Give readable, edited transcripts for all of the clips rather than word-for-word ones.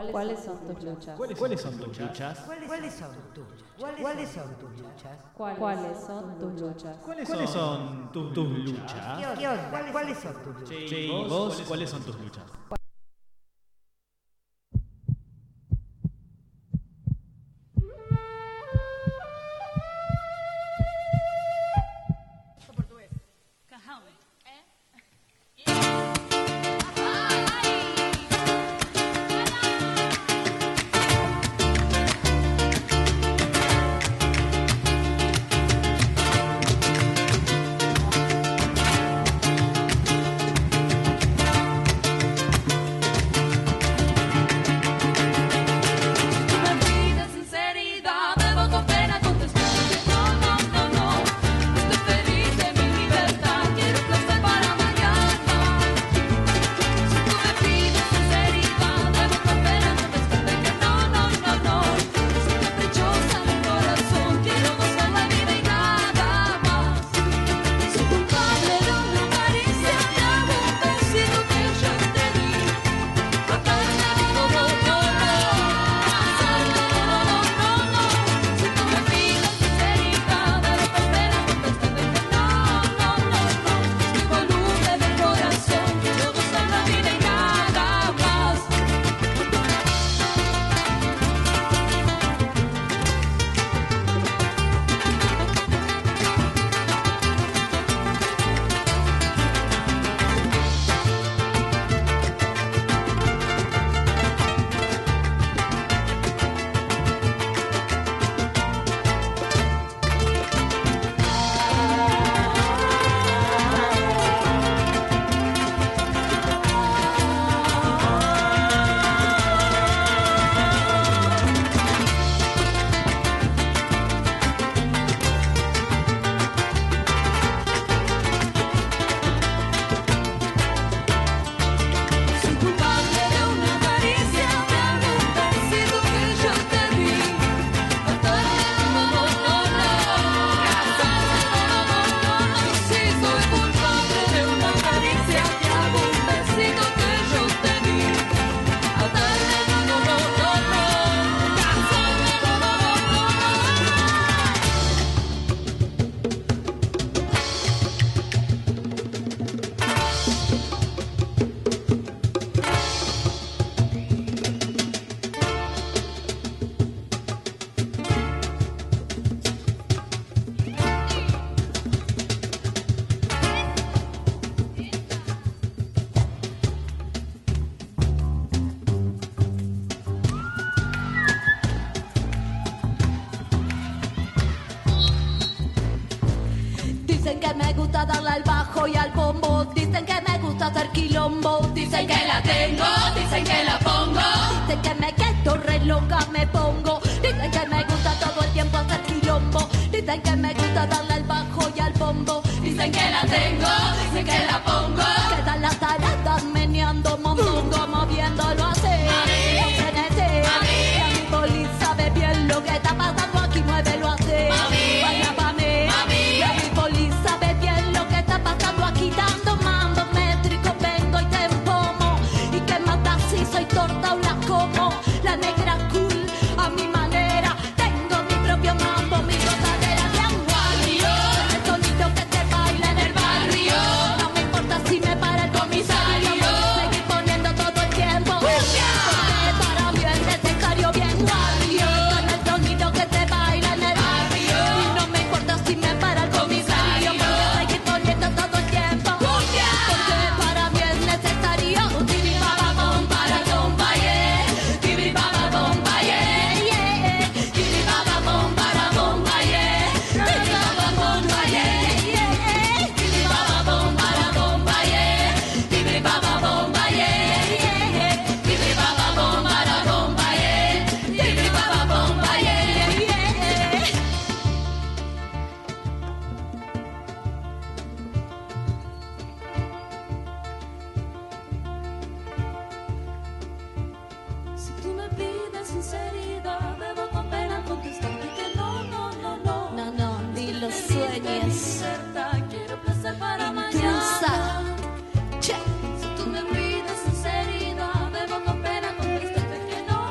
¿Cuáles son tus luchas? ¿Cuáles son tus luchas? ¿Cuáles son tus luchas? ¿Cuáles son tus luchas? ¿Cuáles son tus luchas? ¿Cuáles son tus luchas? ¿Qué onda? ¿Cuáles son tus luchas? Che, ¿y vos cuáles son tus luchas? Dicen que me gusta darle al bajo y al bombo. Dicen que me gusta hacer quilombo. Dicen que la tengo, dicen que la pongo. Dicen que me quedo re loca, me pongo. Dicen que me gusta todo el tiempo hacer quilombo. Dicen que me gusta darle al bajo y al bombo. Dicen que la tengo, dicen que la pongo. Quedan las taradas meneando mondongo, moviéndolo así. Y a mi poli sabe bien lo que está pasando aquí, muévelo así. Baila pa' mí. Y a mi poli sabe bien lo que está pasando aquí, dando mambo métrico, vengo y te empomo. Y que mata si soy torta o la como. La negra cool a mi manera. Tengo mi propio mambo, mi gozadera de aguario. El tonito que te baila en el barrio. No me importa si me para el comisario. Seguir poniendo todo el tiempo. Porque para mí es necesario bien guardio. Con el tonito que te baila en el barrio. Y no me importa si me para el comisario. Seguir poniendo todo el tiempo. Porque para mí es necesario. Tibiri baba bom para bomba, yeah. Tibiri baba bomba, yeah, yeah. Tibiri baba bom para bomba, yeah. Tibiri baba bomba, yeah, yeah. Tibiri baba bom para bomba, yeah. Tibiri baba bomba, yeah, yeah. Tibiri baba bom para bomba, yeah. Tibiri baba bomba, yeah, yeah. Si tú me pides sinceridad, debo con pena contestarte que no, no, no, no. No, no, ni lo sueñes. Libertad, quiero placer para Intrusa. mañana. Che. Si tú me pides sinceridad, debo con pena contestarte que no,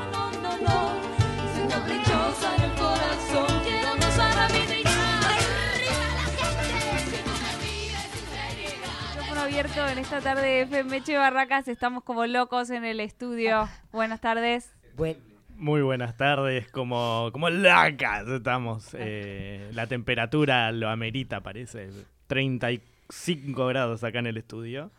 abierto en esta tarde de FM Che Barracas. Estamos como locos en el estudio. Buenas tardes. Muy buenas tardes, como locas estamos. La temperatura lo amerita, parece. 35 grados acá en el estudio.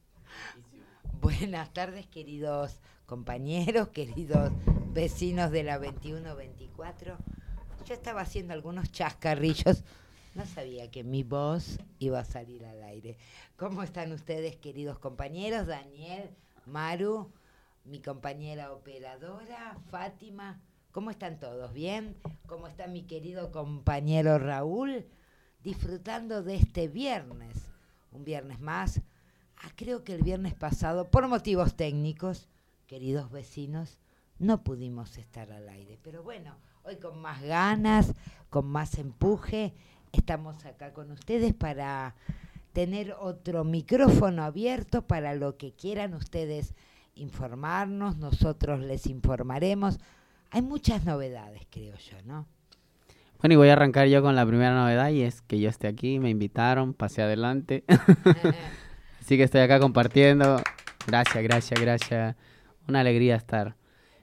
Buenas tardes, queridos compañeros, queridos vecinos de la 2124. Yo estaba haciendo algunos chascarrillos. No sabía que mi voz iba a salir al aire. ¿Cómo están ustedes, queridos compañeros? Daniel, Maru, mi compañera operadora, Fátima. ¿Cómo están todos? ¿Bien? ¿Cómo está mi querido compañero Raúl? Disfrutando de este viernes. Un viernes más. Creo que el viernes pasado, por motivos técnicos, queridos vecinos, no pudimos estar al aire. Pero bueno, hoy con más ganas, con más empuje, estamos acá con ustedes para tener otro micrófono abierto para lo que quieran ustedes informarnos, nosotros les informaremos. Hay muchas novedades, creo yo, ¿no? Bueno, y voy a arrancar yo con la primera novedad, y es que yo esté aquí, me invitaron, pasé adelante. Así que estoy acá compartiendo. Gracias. Una alegría estar.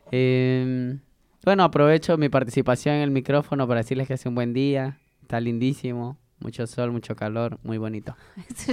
Bueno, aprovecho mi participación en el micrófono para decirles que hace un buen día. Está lindísimo, mucho sol, mucho calor, muy bonito. Eso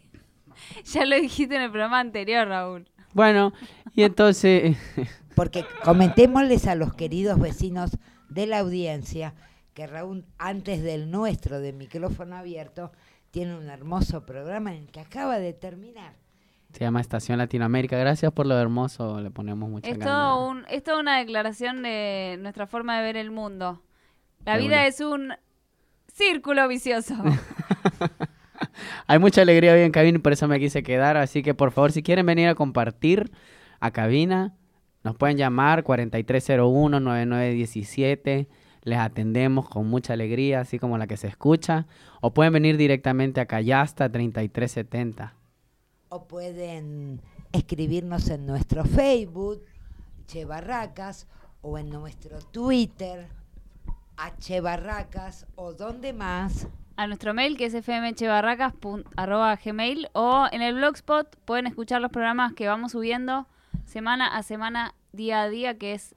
ya lo dijiste en el programa anterior, Raúl. Bueno, y entonces... Porque comentémosles a los queridos vecinos de la audiencia que Raúl, antes del nuestro de micrófono abierto, tiene un hermoso programa en el que acaba de terminar. Se llama Estación Latinoamérica. Gracias por lo hermoso, le ponemos mucha ganas. Es toda una declaración de nuestra forma de ver el mundo. La vida es un círculo vicioso. Hay mucha alegría hoy en cabina y por eso me quise quedar. Así que, por favor, si quieren venir a compartir a cabina, nos pueden llamar 4301-9917. Les atendemos con mucha alegría, así como la que se escucha. O pueden venir directamente a Callasta 3370. O pueden escribirnos en nuestro Facebook, Che Barracas, o en nuestro Twitter, Che Barracas, o donde más. A nuestro mail, que es fmchebarracas@gmail, o en el Blogspot pueden escuchar los programas que vamos subiendo semana a semana, día a día, que es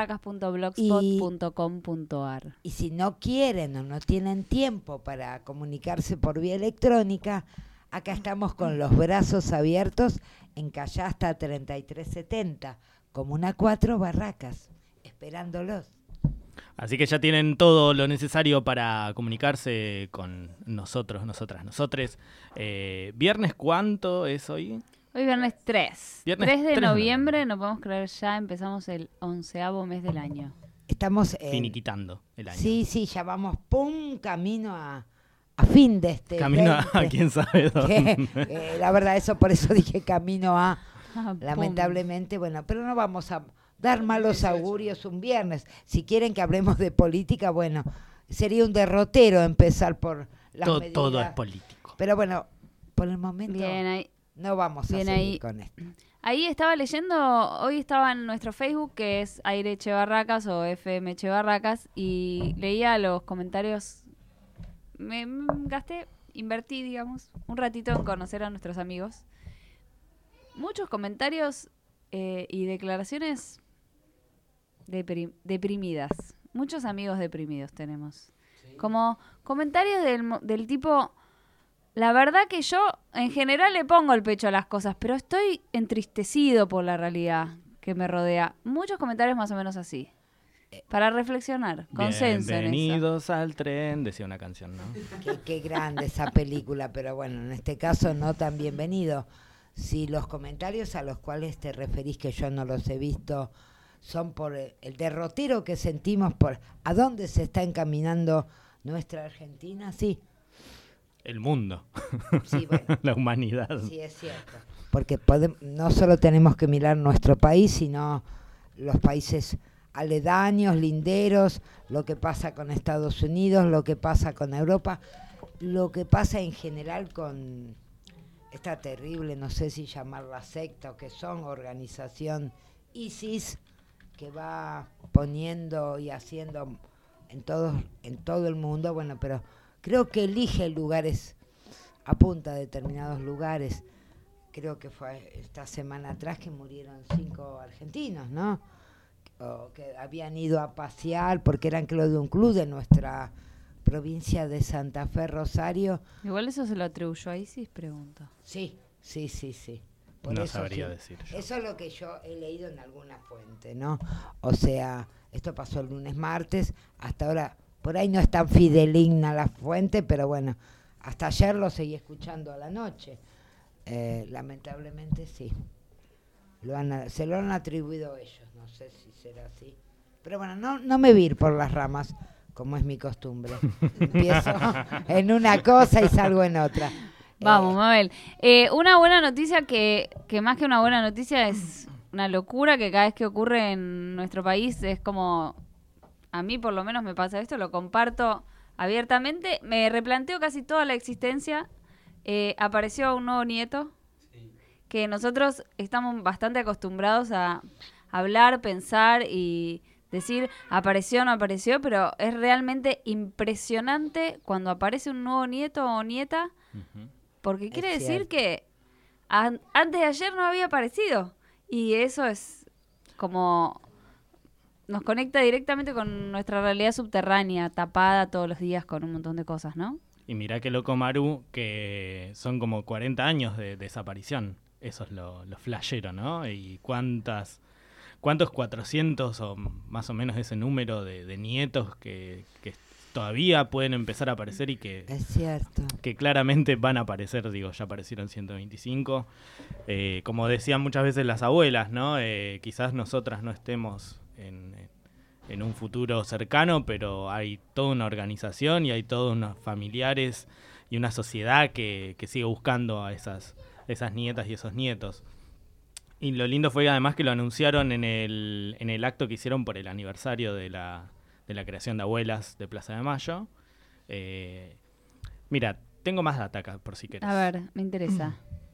chebarracas.blogspot.com.ar. Y si no quieren o no tienen tiempo para comunicarse por vía electrónica, acá estamos con los brazos abiertos en Callasta 3370, Comuna 4, Barracas, esperándolos. Así que ya tienen todo lo necesario para comunicarse con nosotros, nosotres. ¿Viernes cuánto es hoy? Hoy viernes 3. Viernes 3 de 3 noviembre, no podemos creer, ya empezamos el 11º mes del año. Estamos finiquitando el año. Sí, ya vamos camino a fin de este camino 20. a quién sabe dónde. La verdad, por eso dije camino a, lamentablemente, bueno, pero no vamos a dar malos augurios un viernes. Si quieren que hablemos de política, bueno, sería un derrotero empezar por las medidas. Todo es político. Pero bueno, por el momento bien, ahí. No vamos a seguir con esto. Ahí estaba leyendo, hoy estaba en nuestro Facebook, que es Aire Che Barracas o FM Che Barracas, y leía los comentarios. Me invertí, digamos, un ratito en conocer a nuestros amigos. Muchos comentarios y declaraciones deprimidas. Muchos amigos deprimidos tenemos. ¿Sí? Como comentarios del tipo... La verdad que yo, en general, le pongo el pecho a las cosas, pero estoy entristecido por la realidad que me rodea. Muchos comentarios más o menos así. Para reflexionar, consenso en eso. Bienvenidos al tren, decía una canción, ¿no? Qué grande esa película, pero bueno, en este caso no tan bienvenido. Si los comentarios a los cuales te referís, que yo no los he visto, son por el derrotero que sentimos por a dónde se está encaminando nuestra Argentina, sí. El mundo, sí, bueno, la humanidad. Sí, es cierto. Porque no solo tenemos que mirar nuestro país, sino los países aledaños, linderos, lo que pasa con Estados Unidos, lo que pasa con Europa, lo que pasa en general con esta terrible, no sé si llamarla secta o que son, organización ISIS, que va poniendo y haciendo en todo el mundo, bueno, pero creo que elige lugares, apunta a determinados lugares creo que fue esta semana atrás que murieron 5 argentinos, ¿no? O que habían ido a pasear porque eran creo de un club de nuestra provincia de Santa Fe, Rosario. Igual eso se lo atribuyó a ISIS, pregunto. Sí. Por No eso sabría sí. decir yo. Eso es lo que yo he leído en alguna fuente, ¿no? O sea, esto pasó el lunes, martes, hasta ahora, por ahí no es tan fideligna la fuente, pero bueno, hasta ayer lo seguí escuchando a la noche. Lamentablemente sí. Se lo han atribuido ellos, no sé si será así. Pero bueno, no me vi ir por las ramas, como es mi costumbre. Empiezo en una cosa y salgo en otra. Vamos, Mabel. Una buena noticia que más que una buena noticia es una locura que cada vez que ocurre en nuestro país es como, a mí por lo menos me pasa esto, lo comparto abiertamente, me replanteo casi toda la existencia. Apareció un nuevo nieto, que nosotros estamos bastante acostumbrados a hablar, pensar y decir apareció o no apareció, pero es realmente impresionante cuando aparece un nuevo nieto o nieta, porque quiere decir que antes de ayer no había aparecido. Y eso es como nos conecta directamente con nuestra realidad subterránea, tapada todos los días con un montón de cosas, ¿no? Y mirá qué loco, Maru, que son como 40 años de desaparición. Eso es lo flashero, ¿no? Y cuántos 400 o más o menos ese número de nietos que todavía pueden empezar a aparecer y que Es cierto. que claramente van a aparecer, digo, ya aparecieron 125. Como decían muchas veces las abuelas, ¿no? Quizás nosotras no estemos en un futuro cercano, pero hay toda una organización y hay todos unos familiares y una sociedad que sigue buscando a esas nietas y esos nietos. Y lo lindo fue además que lo anunciaron en el acto que hicieron por el aniversario de la creación de Abuelas de Plaza de Mayo. Mira, tengo más data acá, por si querés. A ver, me interesa.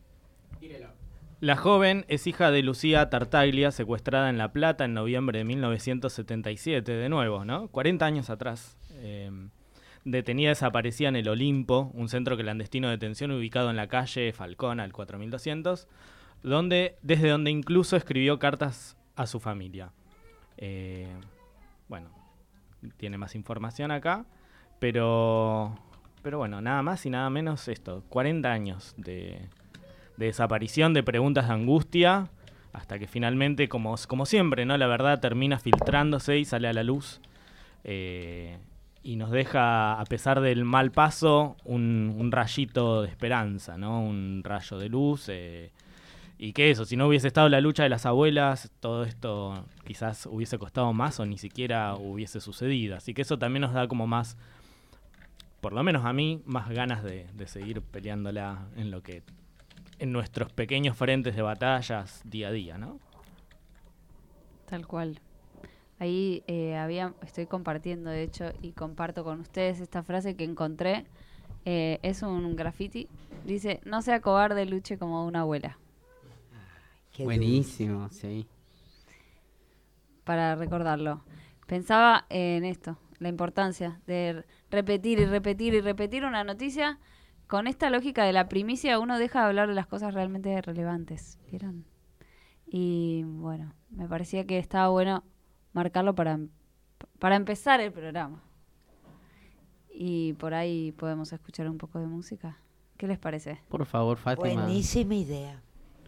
La joven es hija de Lucía Tartaglia, secuestrada en La Plata en noviembre de 1977, de nuevo, ¿no? 40 años atrás. Detenida desaparecida en el Olimpo, un centro clandestino de detención ubicado en la calle Falcón, al 4200, desde donde incluso escribió cartas a su familia. Bueno, tiene más información acá, pero bueno, nada más y nada menos esto, 40 años de desaparición, de preguntas de angustia, hasta que finalmente, como siempre, ¿no? La verdad termina filtrándose y sale a la luz, y nos deja, a pesar del mal paso, un rayito de esperanza, ¿no? Un rayo de luz, y que eso, si no hubiese estado la lucha de las abuelas, todo esto quizás hubiese costado más o ni siquiera hubiese sucedido. Así que eso también nos da como más, por lo menos a mí, más ganas de seguir peleándola en nuestros pequeños frentes de batallas día a día, ¿no? Tal cual. Ahí estoy compartiendo, de hecho, y comparto con ustedes esta frase que encontré. Es un graffiti. Dice, no sea cobarde, luche como una abuela. Qué Buenísimo, sí. Para recordarlo. Pensaba en esto, la importancia de repetir y repetir y repetir una noticia. Con esta lógica de la primicia uno deja de hablar de las cosas realmente relevantes, ¿vieron? Y bueno, me parecía que estaba bueno marcarlo para empezar el programa. Y por ahí podemos escuchar un poco de música. ¿Qué les parece? Por favor, Fátima. Buenísima idea.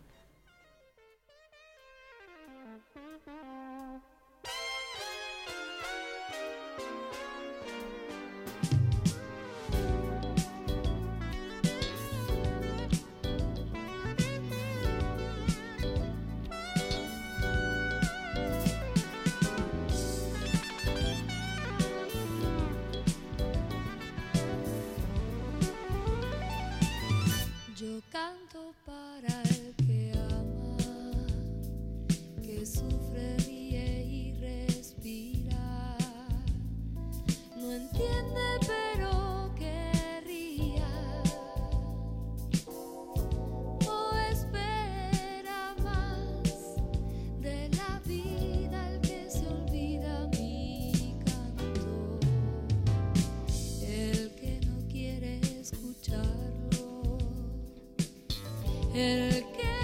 Yo canto para el que ama, que sufre, ríe y respira. No entiende pero querría, o espera más de la vida el que se olvida mi canto, el que no quiere escucharlo. El que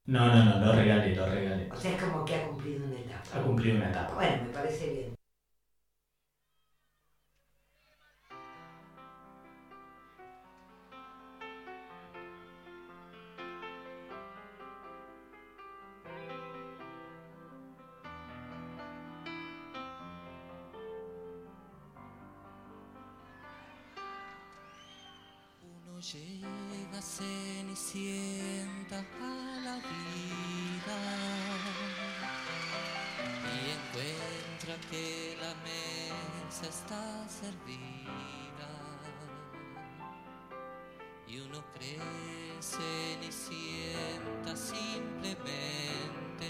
No, lo regalé. O sea, es como que ha cumplido una etapa. Ha cumplido una etapa. Bueno, me parece bien. Uno llega cenicienta a la vida y encuentra que la mesa está servida y uno cree cenicienta simplemente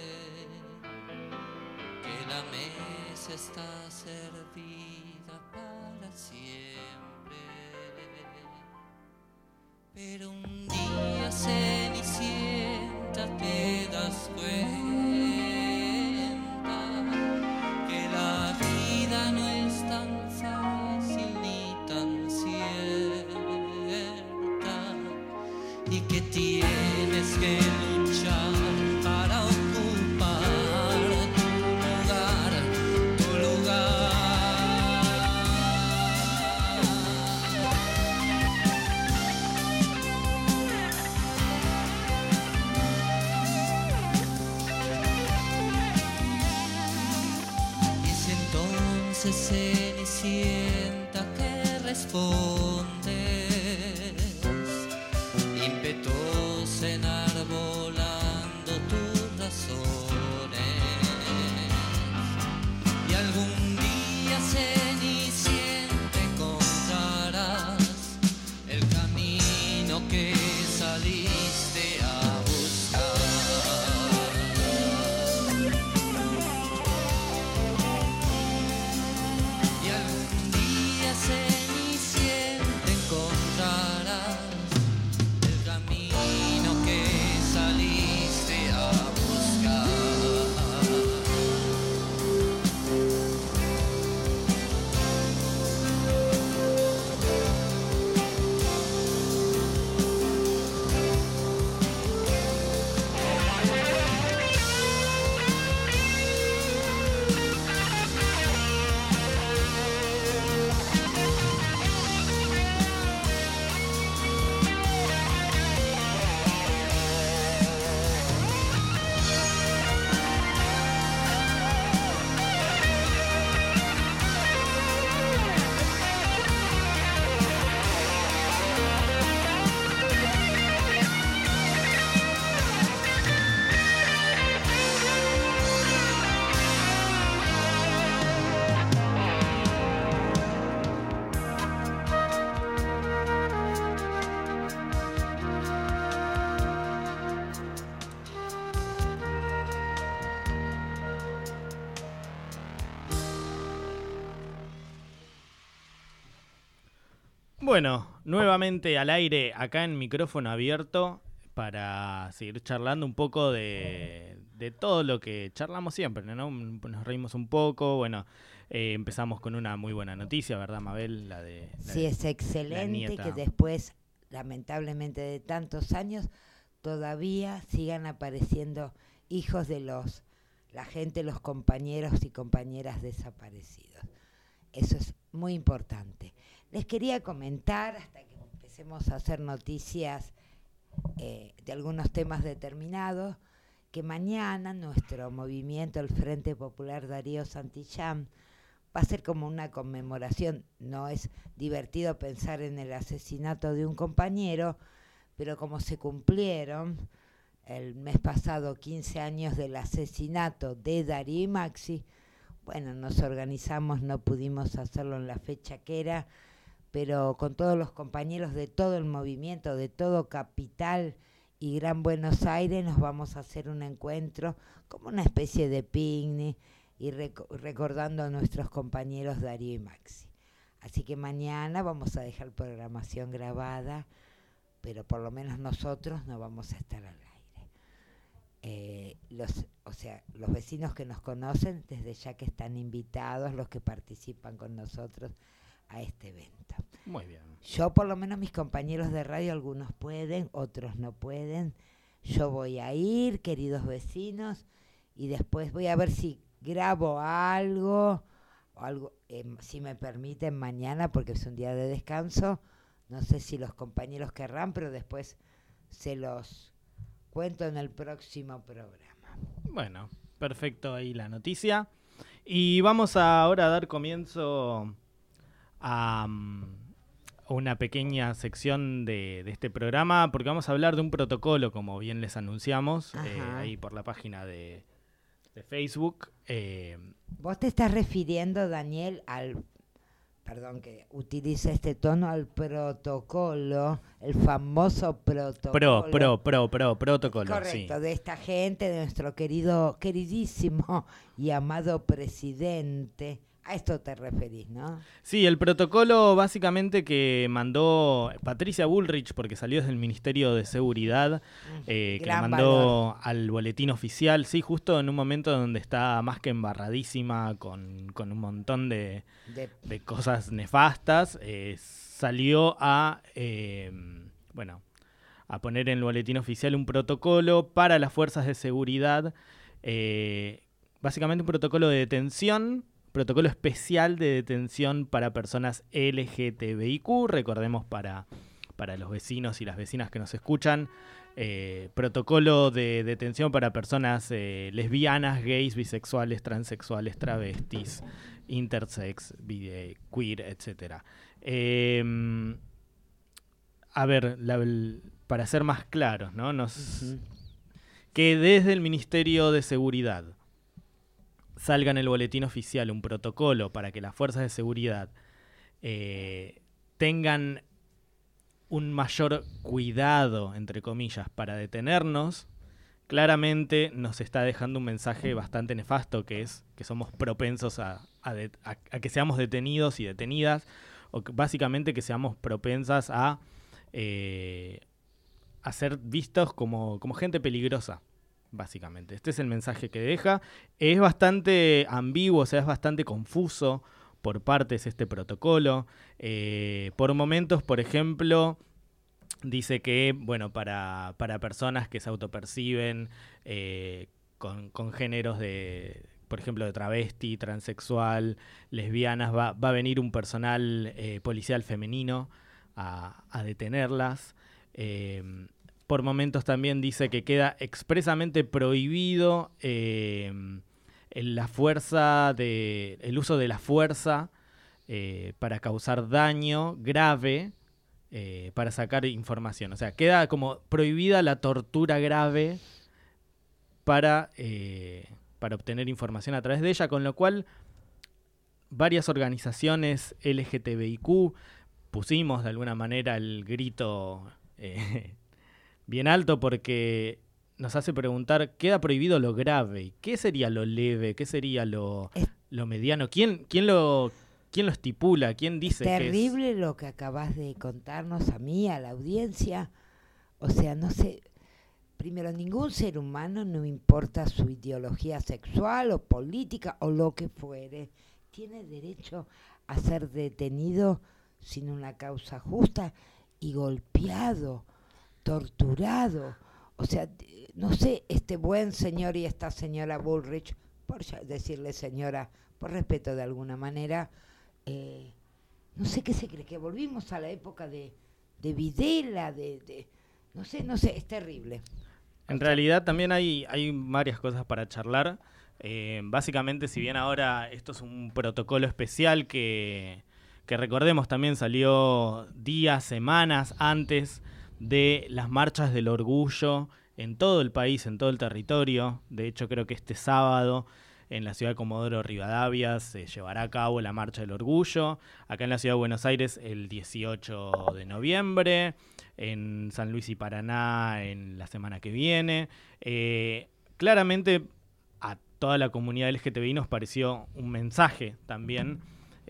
que la mesa está servida para siempre. Pero un día cenicienta te das cuenta que la vida no es tan fácil ni tan cierta y que tienes que luchar para ocupar tu lugar. Cenicienta que respondes, impetuosa enarbolando tus razones, y algún día Cenicienta encontrarás el camino que saliste a buscar. Cenicienta encontrarás el camino que saliste a buscar. Bueno, nuevamente al aire, acá en micrófono abierto, para seguir charlando un poco de todo lo que charlamos siempre, ¿no? Nos reímos un poco, bueno, empezamos con una muy buena noticia, ¿verdad, Mabel? Sí, es excelente que después, lamentablemente de tantos años, todavía sigan apareciendo hijos de la gente, los compañeros y compañeras desaparecidos. Eso es muy importante. Les quería comentar, hasta que empecemos a hacer noticias de algunos temas determinados, que mañana nuestro movimiento, el Frente Popular Darío Santillán, va a ser como una conmemoración. No es divertido pensar en el asesinato de un compañero, pero como se cumplieron el mes pasado 15 años del asesinato de Darío y Maxi, bueno, nos organizamos, no pudimos hacerlo en la fecha que era, pero con todos los compañeros de todo el movimiento, de todo Capital y Gran Buenos Aires, nos vamos a hacer un encuentro como una especie de picnic y recordando a nuestros compañeros Darío y Maxi. Así que mañana vamos a dejar programación grabada, pero por lo menos nosotros no vamos a estar al aire. Los vecinos que nos conocen, desde ya que están invitados, los que participan con nosotros a este evento. Muy bien. Yo, por lo menos mis compañeros de radio, algunos pueden, otros no pueden, yo voy a ir, queridos vecinos, y después voy a ver si grabo algo, o algo, si me permiten mañana, porque es un día de descanso. No sé si los compañeros querrán, pero después se los cuento en el próximo programa. Bueno, perfecto ahí la noticia. Y vamos ahora a dar comienzo a una pequeña sección de este programa, porque vamos a hablar de un protocolo, como bien les anunciamos, ahí por la página de Facebook. Vos te estás refiriendo, Daniel, perdón que utilice este tono, al protocolo, el famoso protocolo. Protocolo, Correcto, sí. de esta gente, de nuestro queridísimo y amado presidente. A esto te referís, ¿no? Sí, el protocolo básicamente que mandó Patricia Bullrich, porque salió desde el Ministerio de Seguridad, que la mandó al boletín oficial, sí, justo en un momento donde está más que embarradísima con un montón de cosas nefastas, salió a poner en el boletín oficial un protocolo para las fuerzas de seguridad, básicamente un protocolo de detención, protocolo especial de detención para personas LGTBIQ, recordemos para los vecinos y las vecinas que nos escuchan, protocolo de detención para personas lesbianas, gays, bisexuales, transexuales, travestis, intersex, queer, etc. A ver, para ser más claros, ¿no? Que desde el Ministerio de Seguridad salga en el boletín oficial un protocolo para que las fuerzas de seguridad tengan un mayor cuidado, entre comillas, para detenernos, claramente nos está dejando un mensaje bastante nefasto, que es que somos propensos a que seamos detenidos y detenidas, o básicamente que seamos propensas a ser vistos como gente peligrosa. Básicamente, este es el mensaje que deja. Es bastante ambiguo, o sea, es bastante confuso por partes este protocolo. Por momentos, por ejemplo, dice que, bueno, para personas que se autoperciben con géneros de, por ejemplo, de travesti, transexual, lesbianas, va a venir un personal policial femenino a detenerlas. Por momentos también dice que queda expresamente prohibido el uso de la fuerza para causar daño grave para sacar información. O sea, queda como prohibida la tortura grave para obtener información a través de ella, con lo cual varias organizaciones LGTBIQ pusimos de alguna manera el grito bien alto, porque nos hace preguntar, ¿queda prohibido lo grave? ¿Qué sería lo leve? ¿Qué sería lo mediano? ¿Quién lo estipula? ¿Quién dice que es? Terrible lo que acabas de contarnos a mí, a la audiencia. O sea, no sé, primero, ningún ser humano, no importa su ideología sexual o política o lo que fuere, tiene derecho a ser detenido sin una causa justa y golpeado, torturado. O sea, no sé, este buen señor y esta señora Bullrich, por decirle señora, por respeto de alguna manera, no sé qué se cree, que volvimos a la época de Videla, no sé, es terrible. En realidad también hay varias cosas para charlar. Básicamente, si bien ahora esto es un protocolo especial que recordemos también salió días, semanas antes de las marchas del orgullo en todo el país, en todo el territorio. De hecho, creo que este sábado en la ciudad de Comodoro Rivadavia se llevará a cabo la Marcha del Orgullo. Acá en la ciudad de Buenos Aires el 18 de noviembre. En San Luis y Paraná en la semana que viene. Claramente a toda la comunidad LGTBI nos pareció un mensaje también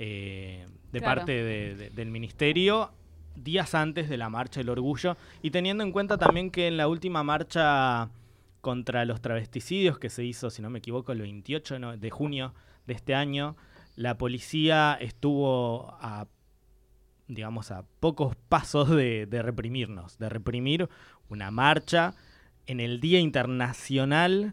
parte del Ministerio días antes de la Marcha del Orgullo, y teniendo en cuenta también que en la última marcha contra los travesticidios que se hizo, si no me equivoco, el 28 de junio de este año, la policía estuvo a pocos pasos de reprimirnos, de reprimir una marcha en el Día Internacional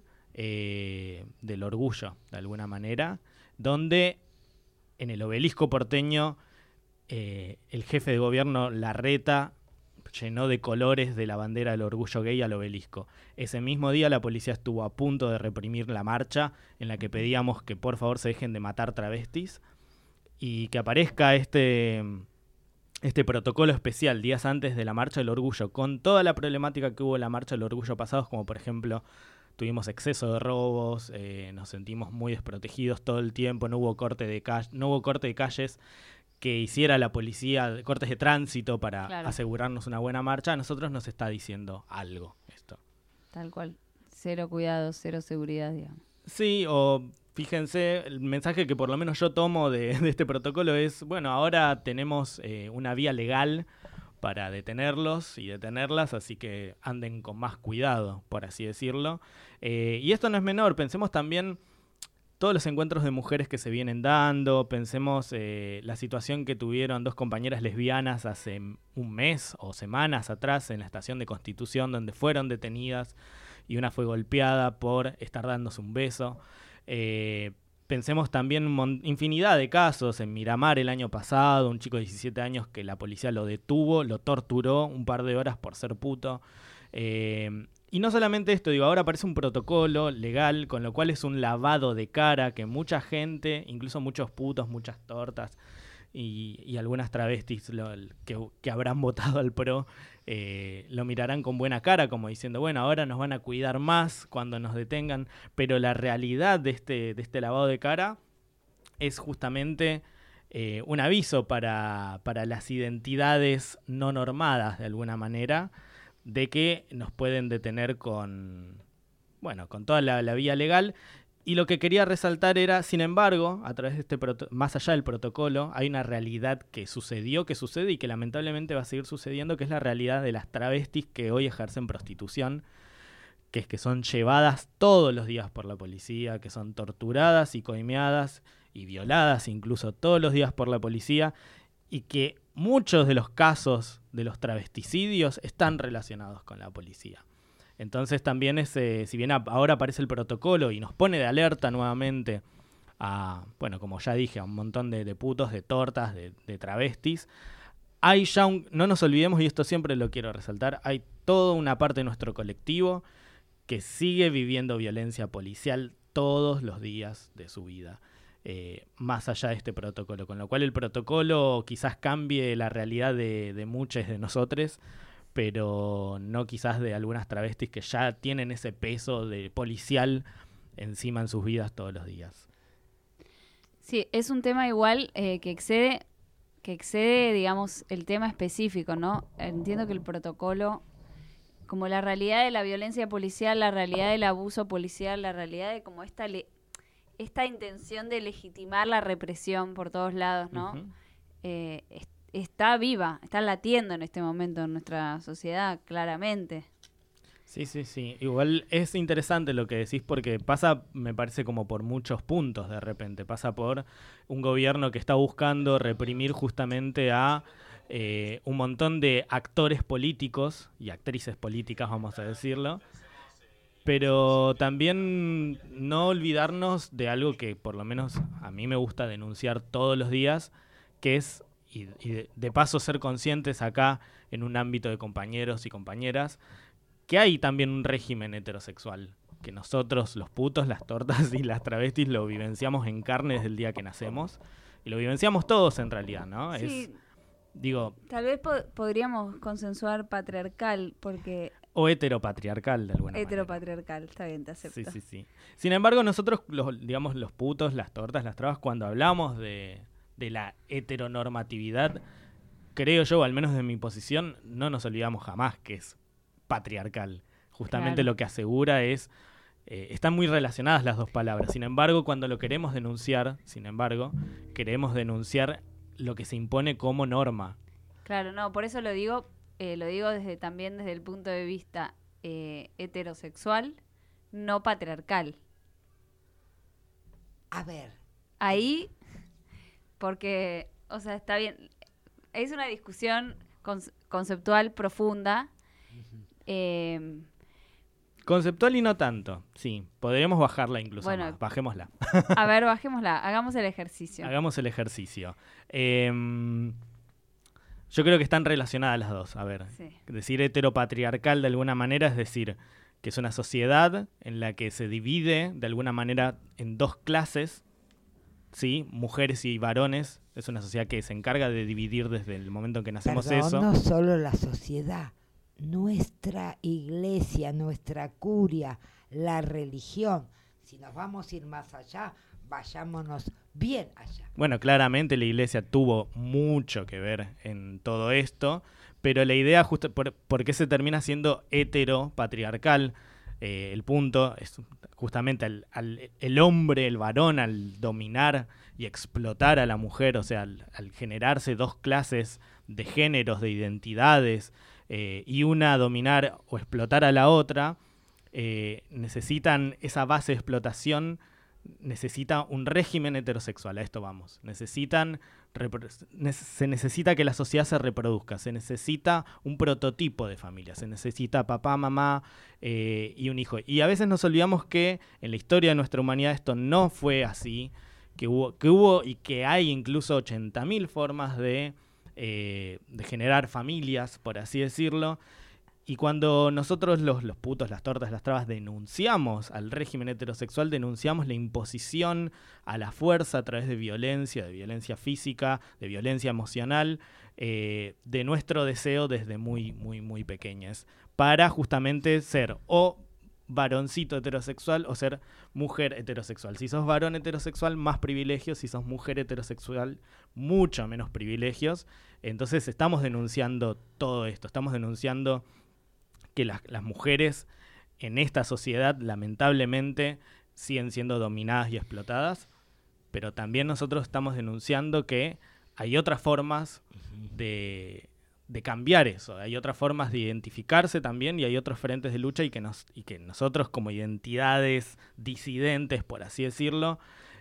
del Orgullo, de alguna manera, donde en el Obelisco porteño el jefe de gobierno Larreta llenó de colores de la bandera del orgullo gay al obelisco. Ese mismo día la policía estuvo a punto de reprimir la marcha en la que pedíamos que por favor se dejen de matar travestis y que aparezca este protocolo especial días antes de la marcha del orgullo, con toda la problemática que hubo en la marcha del orgullo pasados, como por ejemplo tuvimos exceso de robos, nos sentimos muy desprotegidos todo el tiempo, no hubo corte de calles que hiciera la policía, cortes de tránsito para asegurarnos una buena marcha. A nosotros nos está diciendo algo esto. Tal cual. Cero cuidado, cero seguridad, digamos. Sí, o fíjense, el mensaje que por lo menos yo tomo de este protocolo es, bueno, ahora tenemos una vía legal para detenerlos y detenerlas, así que anden con más cuidado, por así decirlo. Y esto no es menor, pensemos también todos los encuentros de mujeres que se vienen dando, pensemos la situación que tuvieron dos compañeras lesbianas hace un mes o semanas atrás en la estación de Constitución, donde fueron detenidas y una fue golpeada por estar dándose un beso. Pensemos también infinidad de casos. En Miramar el año pasado, un chico de 17 años que la policía lo detuvo, lo torturó un par de horas por ser puto. Y no solamente esto, digo, ahora aparece un protocolo legal, con lo cual es un lavado de cara que mucha gente, incluso muchos putos, muchas tortas y algunas travestis que habrán votado al PRO, lo mirarán con buena cara, como diciendo, bueno, ahora nos van a cuidar más cuando nos detengan, pero la realidad de este lavado de cara es justamente un aviso para las identidades no normadas, de alguna manera, de que nos pueden detener con toda la vía legal. Y lo que quería resaltar era, sin embargo, a través de más allá del protocolo, hay una realidad que sucede y que lamentablemente va a seguir sucediendo, que es la realidad de las travestis que hoy ejercen prostitución, que es que son llevadas todos los días por la policía, que son torturadas y coimeadas y violadas incluso todos los días por la policía, y que muchos de los casos de los travesticidios están relacionados con la policía. Entonces también si bien ahora aparece el protocolo y nos pone de alerta nuevamente a, como ya dije, a un montón de putos, de tortas, de travestis, hay ya no nos olvidemos, y esto siempre lo quiero resaltar, hay toda una parte de nuestro colectivo que sigue viviendo violencia policial todos los días de su vida. Más allá de este protocolo, con lo cual el protocolo quizás cambie la realidad de muchos de nosotros, pero no quizás de algunas travestis que ya tienen ese peso de policial encima en sus vidas todos los días. Sí, es un tema igual que excede, digamos, el tema específico, ¿no? Entiendo que el protocolo, como la realidad de la violencia policial, la realidad del abuso policial, la realidad de como esta intención de legitimar la represión por todos lados, ¿no? Uh-huh. Está viva, está latiendo en este momento en nuestra sociedad, claramente. Sí. Igual es interesante lo que decís porque pasa, me parece, como por muchos puntos de repente. Pasa por un gobierno que está buscando reprimir justamente a un montón de actores políticos y actrices políticas, vamos a decirlo. Pero también no olvidarnos de algo que por lo menos a mí me gusta denunciar todos los días, que es, y de paso ser conscientes acá en un ámbito de compañeros y compañeras, que hay también un régimen heterosexual, que nosotros, los putos, las tortas y las travestis, lo vivenciamos en carne desde el día que nacemos, y lo vivenciamos todos en realidad, ¿no? Sí. Digo, tal vez podríamos consensuar patriarcal, porque... O heteropatriarcal, de alguna manera. Heteropatriarcal, está bien, te acepto. Sí. Sin embargo, nosotros, los putos, las tortas, las trabas, cuando hablamos de la heteronormatividad, creo yo, al menos de mi posición, no nos olvidamos jamás que es patriarcal. Justamente lo que asegura es... están muy relacionadas las dos palabras. Sin embargo, cuando lo queremos denunciar, queremos denunciar lo que se impone como norma. Claro, no, por eso lo digo también desde el punto de vista heterosexual, no patriarcal. A ver. Ahí, porque, o sea, está bien, es una discusión conceptual profunda, Conceptual y no tanto, sí. Podríamos bajarla incluso Bueno. más. Bajémosla. A ver, bajémosla, hagamos el ejercicio. Hagamos el ejercicio. Yo creo que están relacionadas las dos. A ver, Sí. decir heteropatriarcal de alguna manera es decir que es una sociedad en la que se divide de alguna manera en dos clases, ¿sí? Mujeres y varones. Es una sociedad que se encarga de dividir desde el momento en que nacemos Perdón, eso. no solo la sociedad, nuestra iglesia, nuestra curia, la religión. Si nos vamos a ir más allá, vayámonos bien allá. Bueno, claramente la iglesia tuvo mucho que ver en todo esto, pero la idea, justo por qué se termina siendo heteropatriarcal, el punto es justamente el hombre, el varón, al dominar y explotar a la mujer, o sea, al generarse dos clases de géneros, de identidades, y una dominar o explotar a la otra, necesitan esa base de explotación. Necesita un régimen heterosexual, a esto vamos. Se necesita que la sociedad se reproduzca, se necesita un prototipo de familia, se necesita papá, mamá y un hijo. Y a veces nos olvidamos que en la historia de nuestra humanidad esto no fue así, que hubo y que hay incluso 80.000 formas de generar familias, por así decirlo. Y cuando nosotros los putos, las tortas, las trabas, denunciamos al régimen heterosexual, denunciamos la imposición a la fuerza a través de violencia física, de violencia emocional, de nuestro deseo desde muy, muy, muy pequeñas, para justamente ser o varoncito heterosexual o ser mujer heterosexual. Si sos varón heterosexual, más privilegios. Si sos mujer heterosexual, mucho menos privilegios. Entonces estamos denunciando todo esto, estamos denunciando que las mujeres en esta sociedad lamentablemente siguen siendo dominadas y explotadas, pero también nosotros estamos denunciando que hay otras formas de cambiar eso, hay otras formas de identificarse también y hay otros frentes de lucha y que nosotros como identidades disidentes, por así decirlo,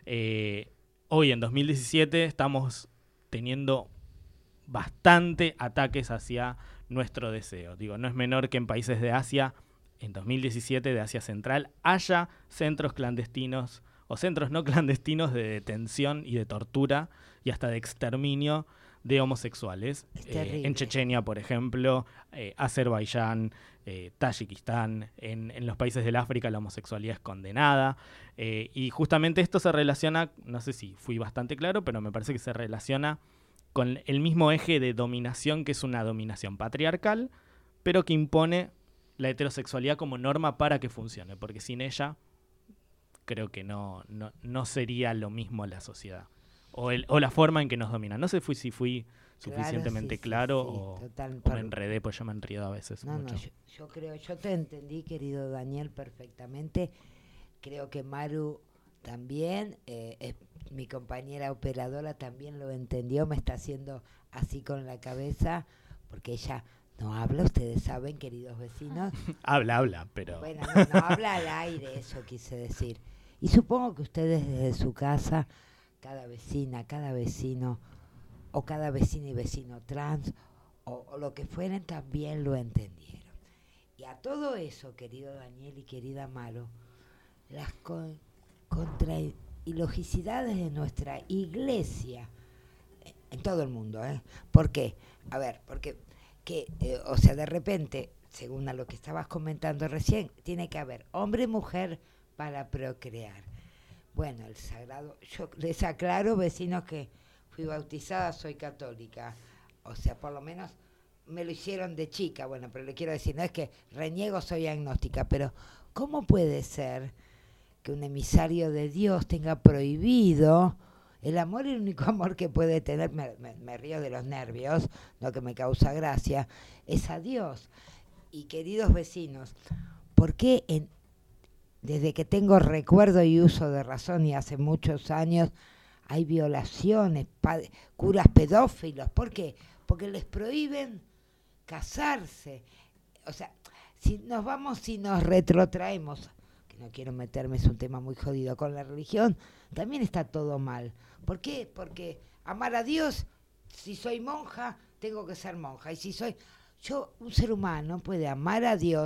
hoy en 2017 estamos teniendo bastante ataques hacia nuestro deseo. Digo, no es menor que en países de Asia, en 2017, de Asia Central, haya centros clandestinos o centros no clandestinos de detención y de tortura y hasta de exterminio de homosexuales. En Chechenia, por ejemplo, Azerbaiyán, Tayikistán, en los países del África la homosexualidad es condenada. Y justamente esto se relaciona, no sé si fui bastante claro, pero me parece que se relaciona con el mismo eje de dominación, que es una dominación patriarcal, pero que impone la heterosexualidad como norma para que funcione, porque sin ella creo que no sería lo mismo la sociedad, o la forma en que nos domina. No sé si fui suficientemente claro o me enredé, pues yo me enredo a veces mucho. No, yo creo, yo te entendí, querido Daniel, perfectamente. Creo que Maru también, mi compañera operadora también lo entendió, me está haciendo así con la cabeza, porque ella no habla, ustedes saben, queridos vecinos. habla, pero... Bueno, no habla al aire, eso quise decir. Y supongo que ustedes desde su casa, cada vecina, cada vecino, o cada vecina y vecino trans, o lo que fueren, también lo entendieron. Y a todo eso, querido Daniel y querida Maru, las contrailogicidades de nuestra iglesia en todo el mundo, ¿por qué? A ver, porque o sea, de repente, según a lo que estabas comentando recién, tiene que haber hombre y mujer para procrear. Bueno, el sagrado, yo les aclaro, vecinos, que fui bautizada, soy católica, o sea, por lo menos me lo hicieron de chica, bueno, pero le quiero decir, no es que reniego, soy agnóstica, pero ¿cómo puede ser que un emisario de Dios tenga prohibido el amor? El único amor que puede tener, me río de los nervios, no que me causa gracia, es a Dios. Y queridos vecinos, ¿por qué desde que tengo recuerdo y uso de razón, y hace muchos años, hay violaciones, curas pedófilos? ¿Por qué? Porque les prohíben casarse. O sea, si nos retrotraemos, que no quiero meterme, es un tema muy jodido, con la religión, también está todo mal. ¿Por qué? Porque amar a Dios, si soy monja, tengo que ser monja. Y si soy un ser humano, puede amar a Dios,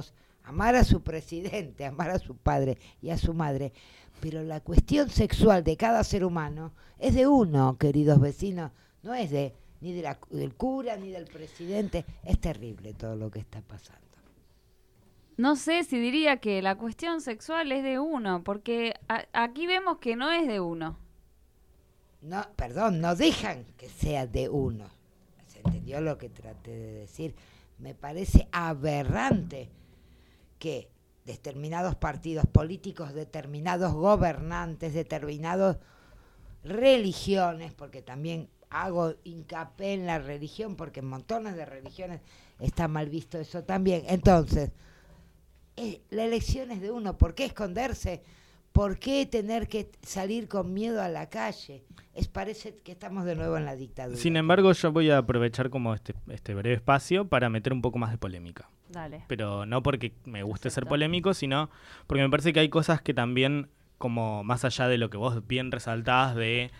amar a su presidente, amar a su padre y a su madre, pero la cuestión sexual de cada ser humano es de uno, queridos vecinos, no es ni del cura ni del presidente. Es terrible todo lo que está pasando. No sé si diría que la cuestión sexual es de uno, porque aquí vemos que no es de uno. No, perdón, no dejan que sea de uno. ¿Se entendió lo que traté de decir? Me parece aberrante que determinados partidos políticos, determinados gobernantes, determinadas religiones, porque también hago hincapié en la religión, porque en montones de religiones está mal visto eso también. Entonces, la elección es de uno. ¿Por qué esconderse? ¿Por qué tener que salir con miedo a la calle? Parece que estamos de nuevo en la dictadura. Sin embargo, yo voy a aprovechar como este breve espacio para meter un poco más de polémica. Dale. Pero no porque me guste ser polémico, sino porque me parece que hay cosas que también, como más allá de lo que vos bien resaltás de,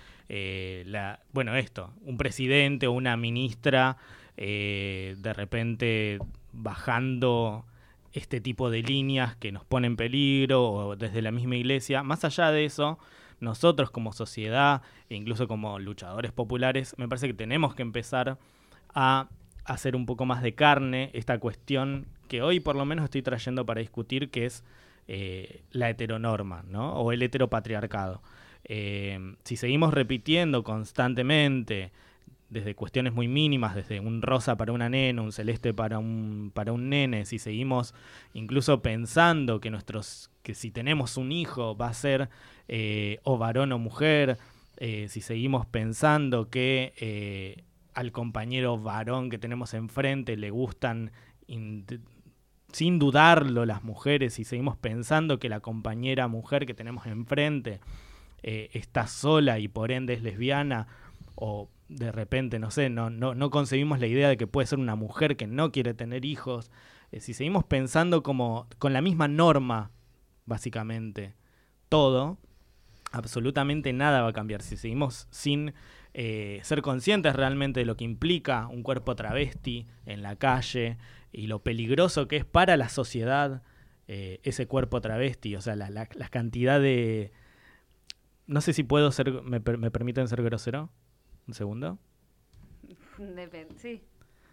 un presidente o una ministra de repente bajando este tipo de líneas que nos ponen en peligro, o desde la misma iglesia. Más allá de eso, nosotros como sociedad e incluso como luchadores populares, me parece que tenemos que empezar a hacer un poco más de carne esta cuestión que hoy por lo menos estoy trayendo para discutir, que es la heteronorma, ¿no? O el heteropatriarcado. Si seguimos repitiendo constantemente desde cuestiones muy mínimas, desde un rosa para una nena, un celeste para un nene, si seguimos incluso pensando que si tenemos un hijo va a ser o varón o mujer, si seguimos pensando que al compañero varón que tenemos enfrente le gustan sin dudarlo las mujeres, si seguimos pensando que la compañera mujer que tenemos enfrente está sola y por ende es lesbiana, o de repente, no sé, no concebimos la idea de que puede ser una mujer que no quiere tener hijos, si seguimos pensando como con la misma norma, básicamente, todo, absolutamente nada va a cambiar. Si seguimos sin ser conscientes realmente de lo que implica un cuerpo travesti en la calle y lo peligroso que es para la sociedad ese cuerpo travesti, o sea, la cantidad de... No sé si puedo ser... ¿Me permiten ser grosero? ¿Un segundo? Depende, sí.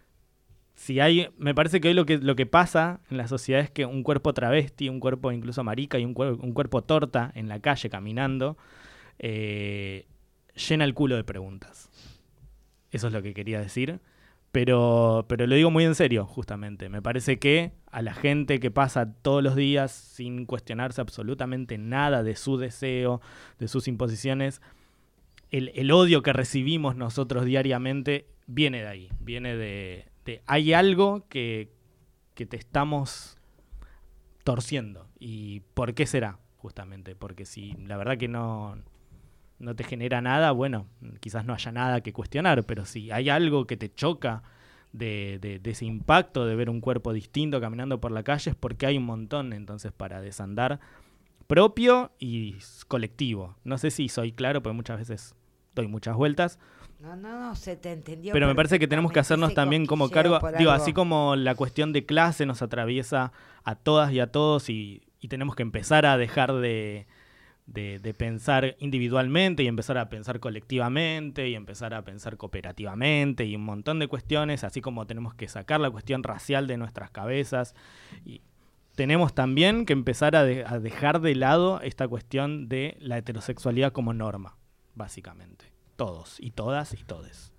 Me parece que hoy lo que pasa en la sociedad es que un cuerpo travesti, un cuerpo incluso marica y un cuerpo torta en la calle caminando, llena el culo de preguntas. Eso es lo que quería decir. Pero lo digo muy en serio, justamente. Me parece que a la gente que pasa todos los días sin cuestionarse absolutamente nada de su deseo, de sus imposiciones, el odio que recibimos nosotros diariamente viene de ahí. Viene de hay algo que te estamos torciendo. ¿Y por qué será? Justamente porque si la verdad que no te genera nada, bueno, quizás no haya nada que cuestionar, pero si hay algo que te choca de ese impacto de ver un cuerpo distinto caminando por la calle, es porque hay un montón entonces para desandar, propio y colectivo. No sé si soy claro, porque muchas veces doy muchas vueltas. No, se te entendió. Pero me parece que tenemos que hacernos también como cargo, digo, así como la cuestión de clase nos atraviesa a todas y a todos y tenemos que empezar a dejar de pensar individualmente y empezar a pensar colectivamente y empezar a pensar cooperativamente y un montón de cuestiones, así como tenemos que sacar la cuestión racial de nuestras cabezas. Y tenemos también que empezar a dejar de lado esta cuestión de la heterosexualidad como norma, básicamente. Todos y todas y todes.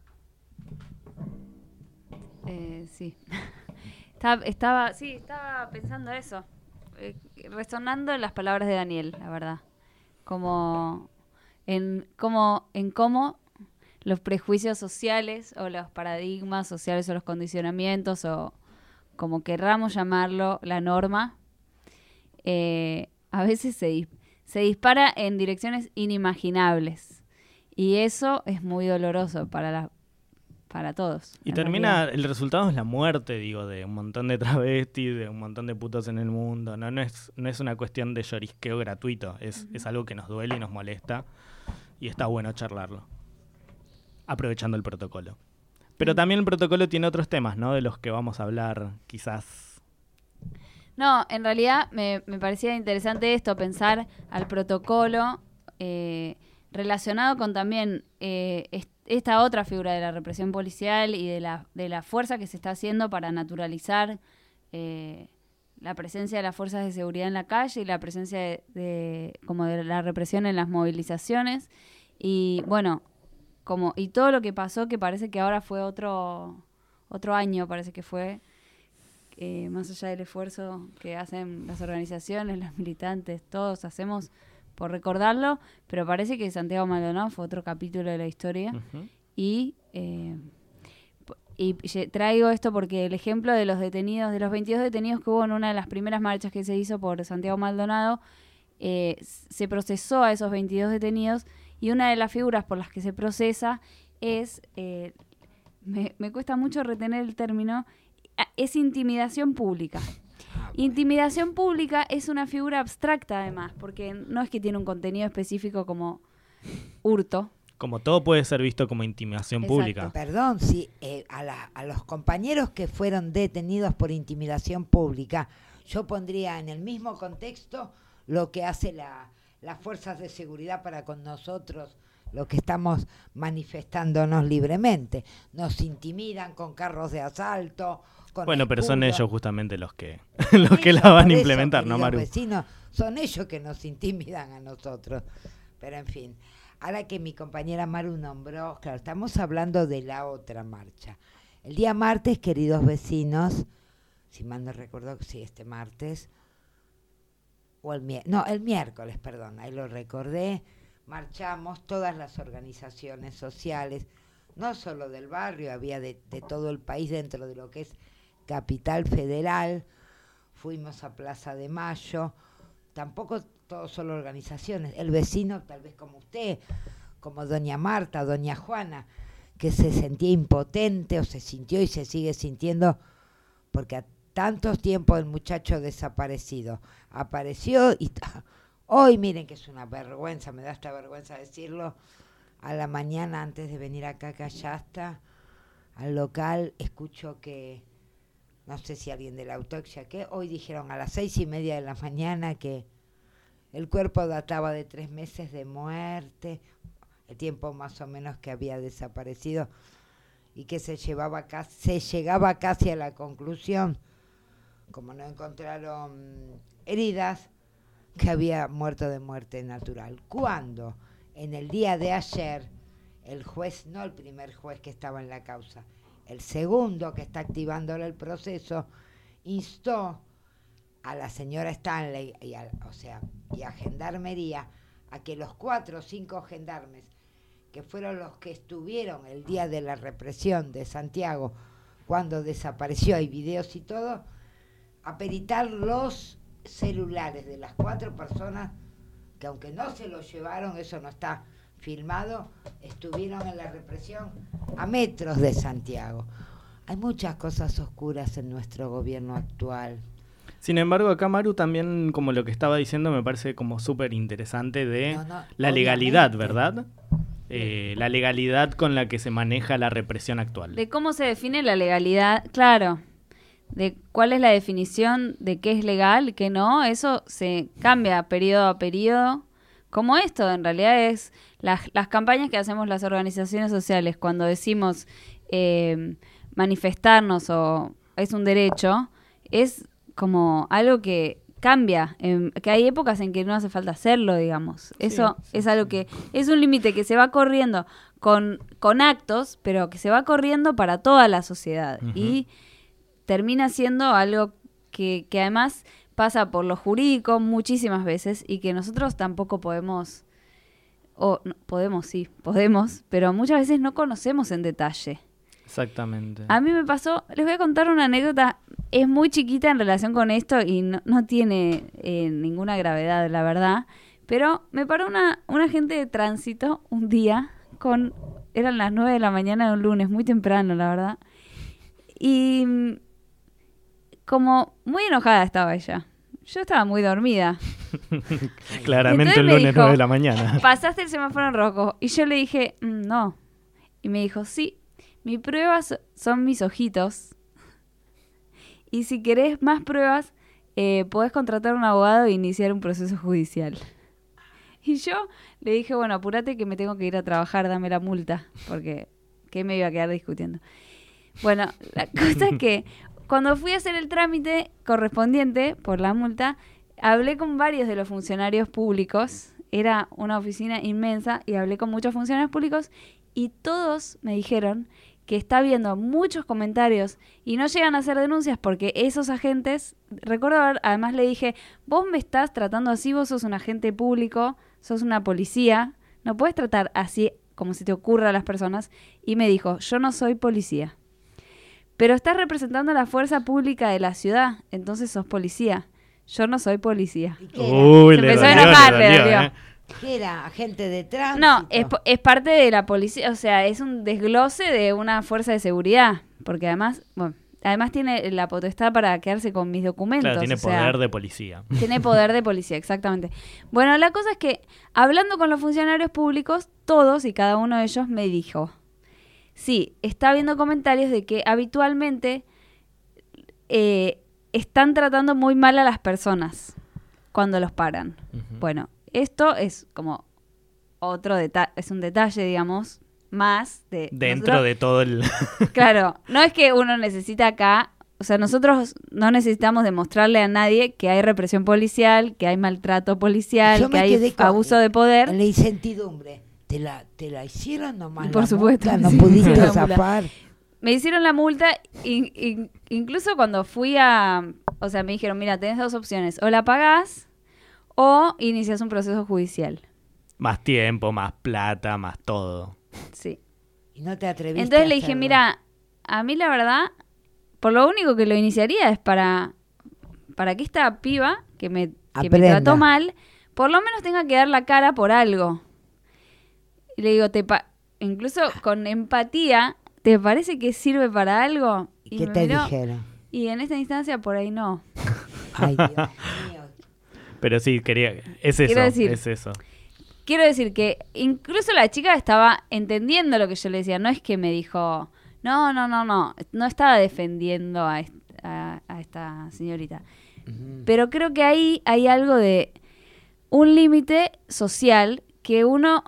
Sí. Estaba pensando eso. Resonando en las palabras de Daniel, la verdad. Como en cómo los prejuicios sociales o los paradigmas sociales o los condicionamientos o como querramos llamarlo, la norma, a veces se dispara en direcciones inimaginables. Y eso es muy doloroso para todos. Y el resultado es la muerte, digo, de un montón de travestis, de un montón de putos en el mundo. No es una cuestión de llorisqueo gratuito, es algo que nos duele y nos molesta. Y está bueno charlarlo, aprovechando el protocolo. Pero también el protocolo tiene otros temas, ¿no? De los que vamos a hablar, quizás. No, en realidad me parecía interesante esto, pensar al protocolo relacionado con también esta otra figura de la represión policial y de la fuerza que se está haciendo para naturalizar la presencia de las fuerzas de seguridad en la calle y la presencia de la represión en las movilizaciones. Y bueno, y todo lo que pasó, que parece que ahora fue otro año, parece que fue, más allá del esfuerzo que hacen las organizaciones, los militantes, todos hacemos por recordarlo, pero parece que Santiago Maldonado fue otro capítulo de la historia. Ujú. Y traigo esto porque el ejemplo de los detenidos, de los 22 detenidos que hubo en una de las primeras marchas que se hizo por Santiago Maldonado, se procesó a esos 22 detenidos y una de las figuras por las que se procesa es, me cuesta mucho retener el término, es intimidación pública. Intimidación pública es una figura abstracta además, porque no es que tiene un contenido específico como hurto. Como todo puede ser visto como intimidación Exacto. pública. Perdón, sí, a los compañeros que fueron detenidos por intimidación pública, yo pondría en el mismo contexto lo que hace las fuerzas de seguridad para con nosotros, los que estamos manifestándonos libremente. Nos intimidan con carros de asalto, con Bueno, pero son escudos. ellos justamente los que Son la ellos, van por a eso, implementar, ¿no, queridos Maru? vecinos, son ellos que nos intimidan a nosotros. Pero en fin, ahora que mi compañera Maru nombró, claro, estamos hablando de la otra marcha. El día martes, queridos vecinos, si mal no recuerdo, sí, este martes, o el miércoles, perdón, ahí lo recordé, marchamos todas las organizaciones sociales, no solo del barrio, había de todo el país dentro de lo que es Capital Federal, fuimos a Plaza de Mayo, tampoco todos solo organizaciones, el vecino tal vez como usted, como doña Marta, doña Juana, que se sentía impotente o se sintió y se sigue sintiendo porque a tantos tiempos el muchacho desaparecido apareció y hoy miren que es una vergüenza, me da esta vergüenza decirlo, a la mañana antes de venir acá a Callasta, al local, escucho que no sé si alguien de la autopsia, que hoy dijeron a las 6:30 de la mañana que el cuerpo databa de 3 meses de muerte, el tiempo más o menos que había desaparecido, y que se llegaba casi a la conclusión, como no encontraron heridas, que había muerto de muerte natural. Cuando en el día de ayer el juez, no el primer juez que estaba en la causa, el segundo que está activándole el proceso, instó a la señora Stanley y a Gendarmería a que los 4 o 5 gendarmes que fueron los que estuvieron el día de la represión de Santiago cuando desapareció, hay videos y todo, a peritar los celulares de las 4 personas que aunque no se los llevaron, eso no está filmado, estuvieron en la represión a metros de Santiago. Hay muchas cosas oscuras en nuestro gobierno actual. Sin embargo, acá Maru también, como lo que estaba diciendo, me parece como súper interesante de la legalidad, ¿verdad? La legalidad con la que se maneja la represión actual. De cómo se define la legalidad, claro, de cuál es la definición de qué es legal, qué no, eso se cambia periodo a periodo. Como esto, en realidad es las campañas que hacemos las organizaciones sociales cuando decimos manifestarnos o es un derecho, es como algo que cambia, que hay épocas en que no hace falta hacerlo, digamos. Eso es algo que es un límite que se va corriendo con actos, pero que se va corriendo para toda la sociedad. Uh-huh. Y termina siendo algo que además pasa por lo jurídico muchísimas veces y que nosotros tampoco podemos, podemos, pero muchas veces no conocemos en detalle. Exactamente. A mí me pasó, les voy a contar una anécdota, es muy chiquita en relación con esto y no tiene ninguna gravedad, la verdad, pero me paró una agente de tránsito un día, eran las 9 de la mañana de un lunes, muy temprano, la verdad, y como muy enojada estaba ella. Yo estaba muy dormida. Claramente un el lunes 9 de la mañana. Pasaste el semáforo en rojo. Y yo le dije, no. Y me dijo, sí, mi prueba son mis ojitos. Y si querés más pruebas, podés contratar un abogado e iniciar un proceso judicial. Y yo le dije, bueno, apúrate que me tengo que ir a trabajar, dame la multa, porque ¿qué me iba a quedar discutiendo? Bueno, la cosa es que cuando fui a hacer el trámite correspondiente por la multa, hablé con varios de los funcionarios públicos, era una oficina inmensa, y hablé con muchos funcionarios públicos, y todos me dijeron que está habiendo muchos comentarios y no llegan a hacer denuncias porque esos agentes, recuerdo, además le dije, vos me estás tratando así, vos sos un agente público, sos una policía, no puedes tratar así como se te ocurra a las personas. Y me dijo, yo no soy policía, pero estás representando a la fuerza pública de la ciudad, entonces sos policía. Yo no soy policía. ¿Y qué era? Uy, Se le empezó a dolió, enojar, le le dolió, dolió. ¿Qué era? ¿Agente de tránsito? No, es parte de la policía, o sea, es un desglose de una fuerza de seguridad, porque además, bueno, además tiene la potestad para quedarse con mis documentos. Claro, tiene o sea, poder de policía. Tiene poder de policía, exactamente. Bueno, la cosa es que, hablando con los funcionarios públicos, todos y cada uno de ellos me dijo, sí, está habiendo comentarios de que habitualmente están tratando muy mal a las personas cuando los paran. Ujú. Bueno, esto es como otro detalle, es un detalle, digamos, más de... Dentro nosotros- de todo el... Claro, no es que uno necesita acá, o sea, nosotros no necesitamos demostrarle a nadie que hay represión policial, que hay maltrato policial, Yo que me hay quedé con- abuso de poder. En la incertidumbre. ¿Te la hicieron nomás? Por la supuesto, multa? ¿No sí, pudiste la multa. zafar? Me hicieron la multa, incluso cuando fui o sea, me dijeron, mira, tenés dos opciones, o la pagás o inicias un proceso judicial. Más tiempo, más plata, más todo. Sí. Y no te atreviste Entonces a le dije, hacerlo. mira, a mí la verdad, por lo único que lo iniciaría es para que esta piba que me Aprenda. trató mal, por lo menos tenga que dar la cara por algo. Y le digo, incluso con empatía, ¿te parece que sirve para algo? ¿Y qué me te miró, dijeron? y en esta instancia por ahí no. Ay, Dios mío. Pero sí, es eso, Quiero decir- es eso. Quiero decir que incluso la chica estaba entendiendo lo que yo le decía. No es que me dijo, no. No estaba defendiendo a esta señorita. Pero creo que ahí hay algo de un límite social que uno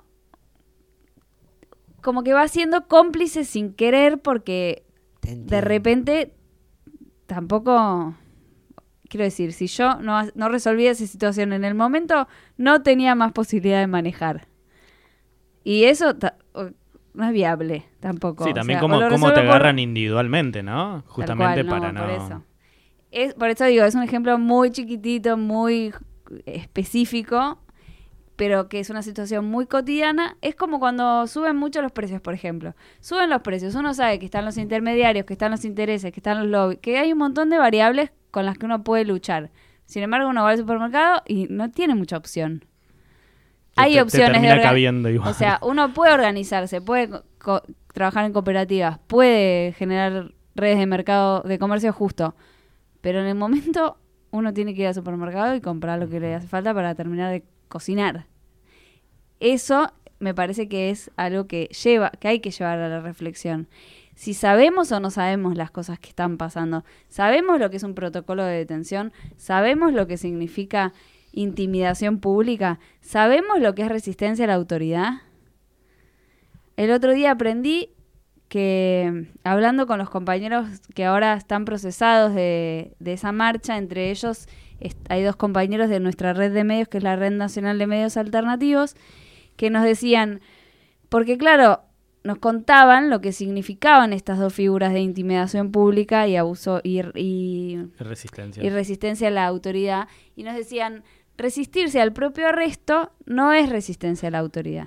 como que va siendo cómplice sin querer porque Te de entiendo. repente tampoco... Quiero decir, si yo no resolvía esa situación en el momento, no tenía más posibilidad de manejar. Y eso no es viable tampoco. Sí, O también sea, o cómo lo te resuelvo por- agarran individualmente, ¿no? Tal Justamente cual, para no... Por eso. Por eso digo, es un ejemplo muy chiquitito, muy específico, pero que es una situación muy cotidiana. Es como cuando suben mucho los precios, por ejemplo. Suben los precios, uno sabe que están los intermediarios, que están los intereses, que están los lobbies, que hay un montón de variables con las que uno puede luchar. Sin embargo, uno va al supermercado y no tiene mucha opción. Hay te opciones termina de cabiendo igual. O sea, uno puede organizarse, puede trabajar en cooperativas, puede generar redes de mercado, de comercio justo, pero en el momento uno tiene que ir al supermercado y comprar lo que le hace falta para terminar de cocinar. Eso me parece que es algo que hay que llevar a la reflexión. Si sabemos o no sabemos las cosas que están pasando, sabemos lo que es un protocolo de detención, sabemos lo que significa intimidación pública, sabemos lo que es resistencia a la autoridad. El otro día aprendí que, hablando con los compañeros que ahora están procesados de esa marcha, entre ellos hay dos compañeros de nuestra red de medios, que es la Red Nacional de Medios Alternativos, que nos decían, porque claro, nos contaban lo que significaban estas dos figuras de intimidación pública y abuso y Resistencia. y resistencia a la autoridad, y nos decían, resistirse al propio arresto no es resistencia a la autoridad.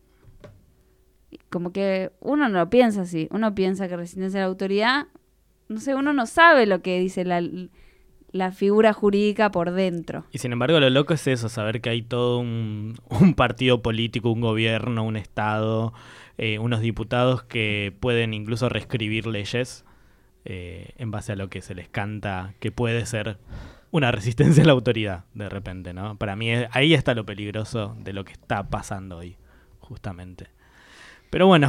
Como que uno no lo piensa así, uno piensa que resistencia a la autoridad, no sé, uno no sabe lo que dice la figura jurídica por dentro. Y sin embargo lo loco es eso, saber que hay todo un partido político, un gobierno, un estado, unos diputados que pueden incluso reescribir leyes en base a lo que se les canta que puede ser una resistencia a la autoridad de repente, ¿no? Para mí ahí está lo peligroso de lo que está pasando hoy, justamente. Pero bueno,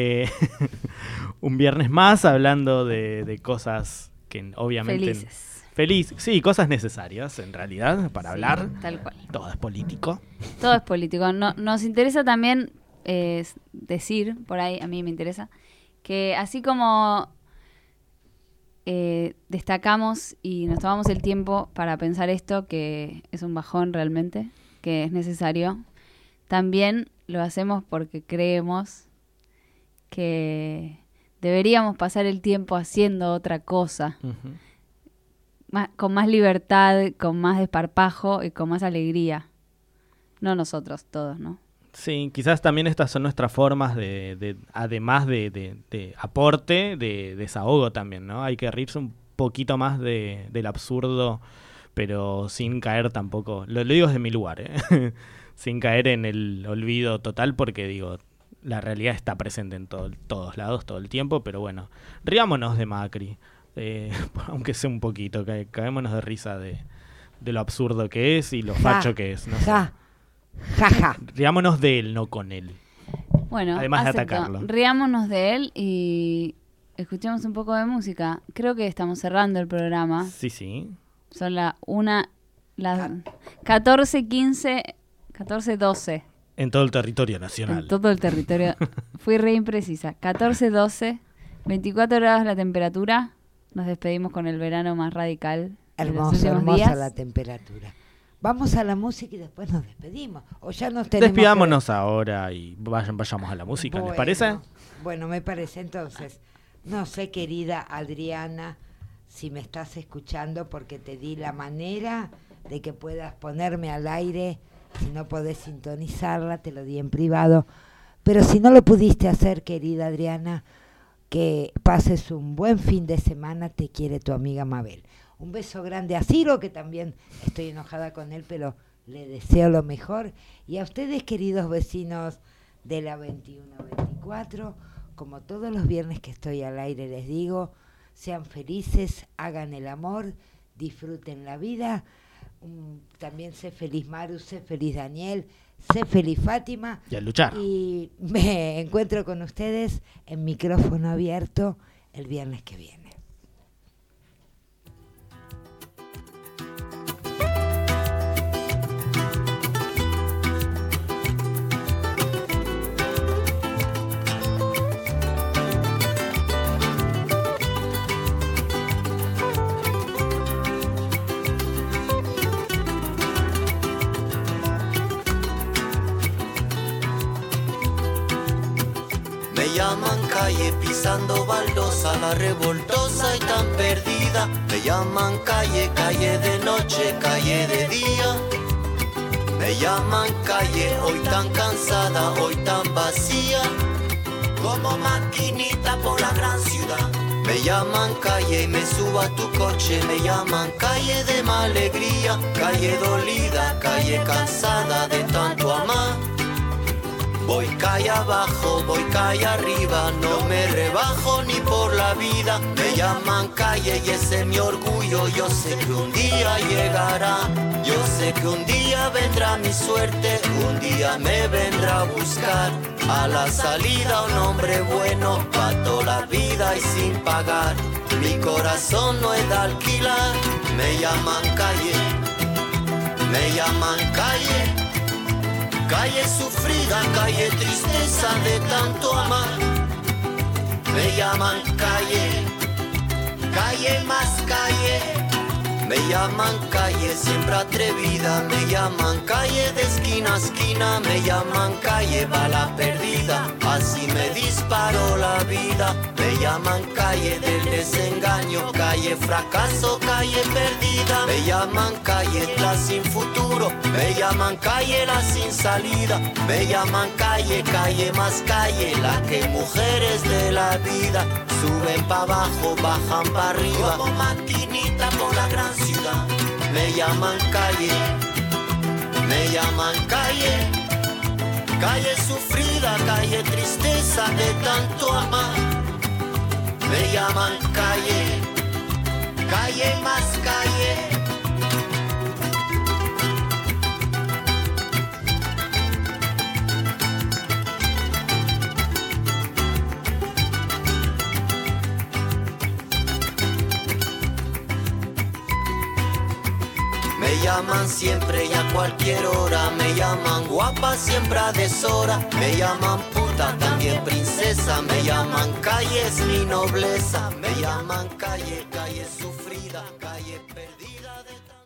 un viernes más hablando de cosas que obviamente... Feliz. Sí, cosas necesarias, en realidad, para hablar. Tal cual. Todo es político. Todo es político. Nos interesa también decir, por ahí a mí me interesa, que así como destacamos y nos tomamos el tiempo para pensar esto, que es un bajón realmente, que es necesario, también lo hacemos porque creemos que deberíamos pasar el tiempo haciendo otra cosa, con más libertad, con más desparpajo y con más alegría. No nosotros, todos, ¿no? Sí, quizás también estas son nuestras formas además de aporte, de desahogo también, ¿no? Hay que reírse un poquito más del absurdo, pero sin caer tampoco, lo digo desde mi lugar, sin caer en el olvido total, porque digo, la realidad está presente en todos lados, todo el tiempo, pero bueno, riámonos de Macri, aunque sea un poquito, caémonos de risa de lo absurdo que es y lo facho que es, no sé. Jaja. Riámonos de él, no con él. Bueno, además de acepto. atacarlo. Riámonos de él y escuchemos un poco de música. Creo que estamos cerrando el programa. Sí. Son las 14:15, 14:12. En todo el territorio nacional. En todo el territorio. Fui re imprecisa. 14:12, 24 grados la temperatura. Nos despedimos con el verano más radical de los últimos Hermosa días. la temperatura. Vamos a la música y después nos despedimos. O ya nos tenemos Despidámonos ahora y vayamos a la música, ¿les parece? Bueno, me parece. Entonces, no sé, querida Adriana, si me estás escuchando, porque te di la manera de que puedas ponerme al aire. Si no podés sintonizarla, te lo di en privado. Pero si no lo pudiste hacer, querida Adriana, que pases un buen fin de semana. Te quiere tu amiga Mabel. Un beso grande a Ciro, que también estoy enojada con él, pero le deseo lo mejor. Y a ustedes, queridos vecinos de la 2124, como todos los viernes que estoy al aire les digo, sean felices, hagan el amor, disfruten la vida. También sé feliz Maru, sé feliz Daniel, sé feliz Fátima. Y a luchar. Y me encuentro con ustedes en micrófono abierto el viernes que viene. Me llaman calle pisando baldosa, la revoltosa y tan perdida. Me llaman calle, calle de noche, calle de día. Me llaman calle, hoy tan cansada, hoy tan vacía, como maquinita por la gran ciudad. Me llaman calle y me subo a tu coche. Me llaman calle de mala alegría, calle dolida, calle cansada de tanto amar. Voy calle abajo, voy calle arriba, no me rebajo ni por la vida. Me llaman calle y ese es mi orgullo, yo sé que un día llegará. Yo sé que un día vendrá mi suerte, un día me vendrá a buscar. A la salida un hombre bueno, pa' toda la vida y sin pagar. Mi corazón no es de alquilar. Me llaman calle, me llaman calle. Calle sufrida, calle tristeza de tanto amar. Me llaman calle, calle más calle. Me llaman calle siempre atrevida. Me llaman calle de esquina a esquina. Me llaman calle bala perdida. Así me disparó la vida. Me llaman calle del desengaño, calle fracaso, calle perdida. Me llaman calle la sin futuro. Me llaman calle la sin salida. Me llaman calle, calle más calle, la que mujeres de la vida suben pa' abajo, bajan pa' arriba, como maquinita por la gran ciudad. Me llaman calle, me llaman calle. Calle sufrida, calle tristeza de tanto amar. Me llaman calle, calle más calle. Me llaman siempre y a cualquier hora, me llaman guapa siempre a deshora, me llaman puta también princesa, me llaman calle es mi nobleza, me llaman calle, calle sufrida, calle perdida de